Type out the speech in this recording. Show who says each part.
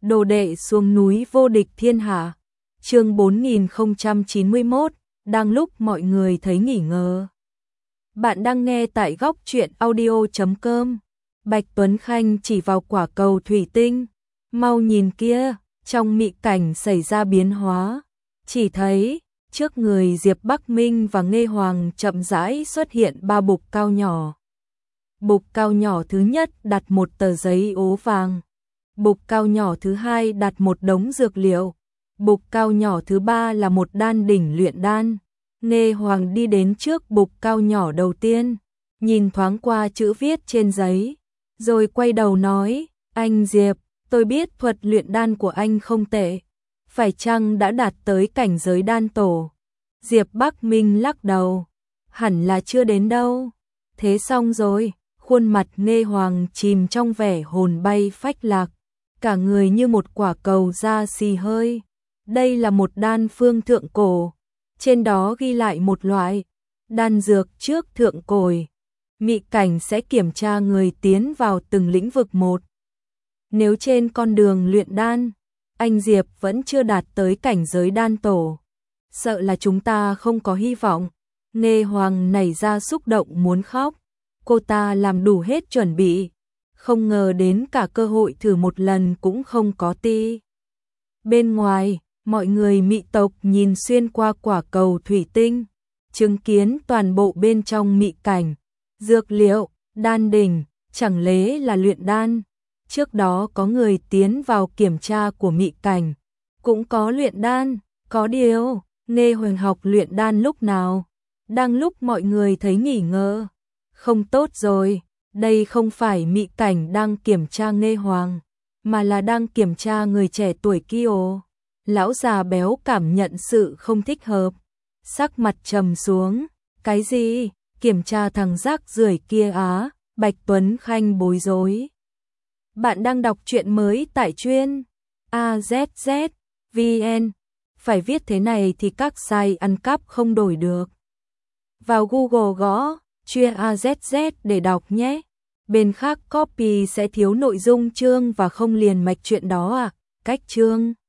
Speaker 1: Đồ đệ xuống núi vô địch thiên hạ. Chương 4091, đang lúc mọi người thấy nghỉ ngờ. Bạn đang nghe tại góc truyện audio.com. Bạch Tuấn Khanh chỉ vào quả cầu thủy tinh. Mau nhìn kia, trong mị cảnh xảy ra biến hóa. Chỉ thấy, trước người Diệp Bắc Minh và Nghê Hoàng chậm rãi xuất hiện ba bục cao nhỏ. Bục cao nhỏ thứ nhất đặt một tờ giấy ố vàng. Bục cao nhỏ thứ hai đặt một đống dược liệu. Bục cao nhỏ thứ ba là một đan đỉnh luyện đan. Nghê Hoàng đi đến trước bục cao nhỏ đầu tiên, nhìn thoáng qua chữ viết trên giấy, rồi quay đầu nói, anh Diệp, tôi biết thuật luyện đan của anh không tệ, phải chăng đã đạt tới cảnh giới đan tổ? Diệp Bắc Minh lắc đầu, hẳn là chưa đến đâu. Thế xong rồi, khuôn mặt Nghê Hoàng chìm trong vẻ hồn bay phách lạc, cả người như một quả cầu da xì hơi. Đây là một đan phương thượng cổ, trên đó ghi lại một loại đan dược trước thượng cồi. Mị cảnh sẽ kiểm tra người tiến vào từng lĩnh vực một. Nếu trên con đường luyện đan, anh Diệp vẫn chưa đạt tới cảnh giới đan tổ, sợ là chúng ta không có hy vọng. Nghê Hoàng nảy ra xúc động muốn khóc. Cô ta làm đủ hết chuẩn bị, không ngờ đến cả cơ hội thử một lần cũng không có ti. Bên ngoài, mọi người mị tộc nhìn xuyên qua quả cầu thủy tinh, chứng kiến toàn bộ bên trong mị cảnh, dược liệu, đan đỉnh, chẳng lẽ là luyện đan. Trước đó có người tiến vào kiểm tra của mị cảnh, cũng có luyện đan, có điều, Nghê Hoàng học luyện đan lúc nào? Đang lúc mọi người thấy nghỉ ngờ. Không tốt rồi, đây không phải mị cảnh đang kiểm tra Nghê Hoàng, mà là đang kiểm tra người trẻ tuổi kia. Lão già béo cảm nhận sự không thích hợp, sắc mặt trầm xuống. Cái gì? Kiểm tra thằng rác rưởi kia á? Bạch Tuấn Khanh bối rối. Bạn đang đọc truyện mới tại chuyên AZZ.vn. Phải viết thế này thì các site ăn cắp không đổi được. Vào Google gõ chuyên AZZ để đọc nhé. Bên khác copy sẽ thiếu nội dung chương và không liền mạch chuyện đó à? Cách chương